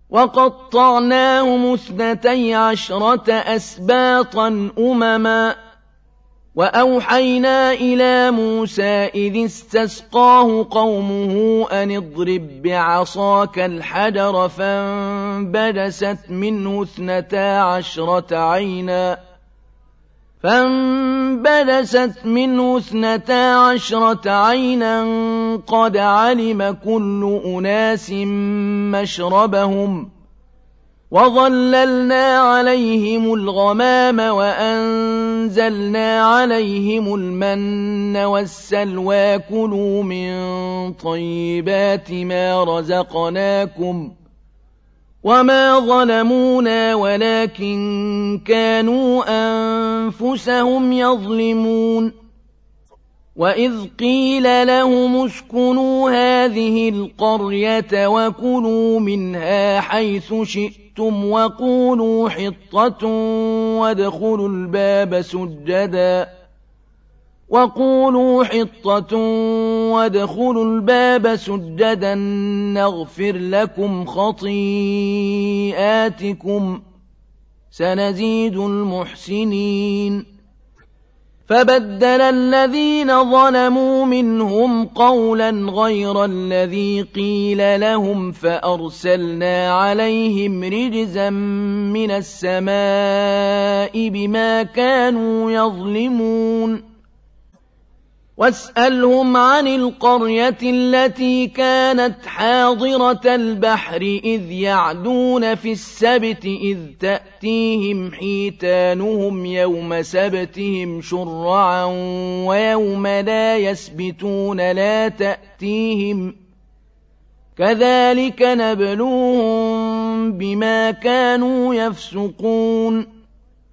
وقطعناهم 12 أسباطا أمما وأوحينا إلى موسى إذ استسقاه قومه أن اضرب بعصاك الحجر فانبجست منه 12 عينا قد علم كل أناس مشربهم وظللنا عليهم الغمام وأنزلنا عليهم المن والسلوى كلوا من طيبات ما رزقناكم وما ظلمونا ولكن كانوا أنفسهم يظلمون وإذ قيل لهم اسكنوا هذه القرية وكلوا منها حيث شئتم وقولوا حطة وادخلوا الباب سجدا نغفر لكم خطيئاتكم سنزيد المحسنين فبدل الذين ظلموا منهم قولا غير الذي قيل لهم فأرسلنا عليهم رجزا من السماء بما كانوا يظلمون واسألهم عن القرية التي كانت حاضرة البحر إذ يعدون في السبت إذ تأتيهم حيتانهم يوم سبتهم شرعا ويوم لا يسبتون لا تأتيهم كذلك نبلوهم بما كانوا يفسقون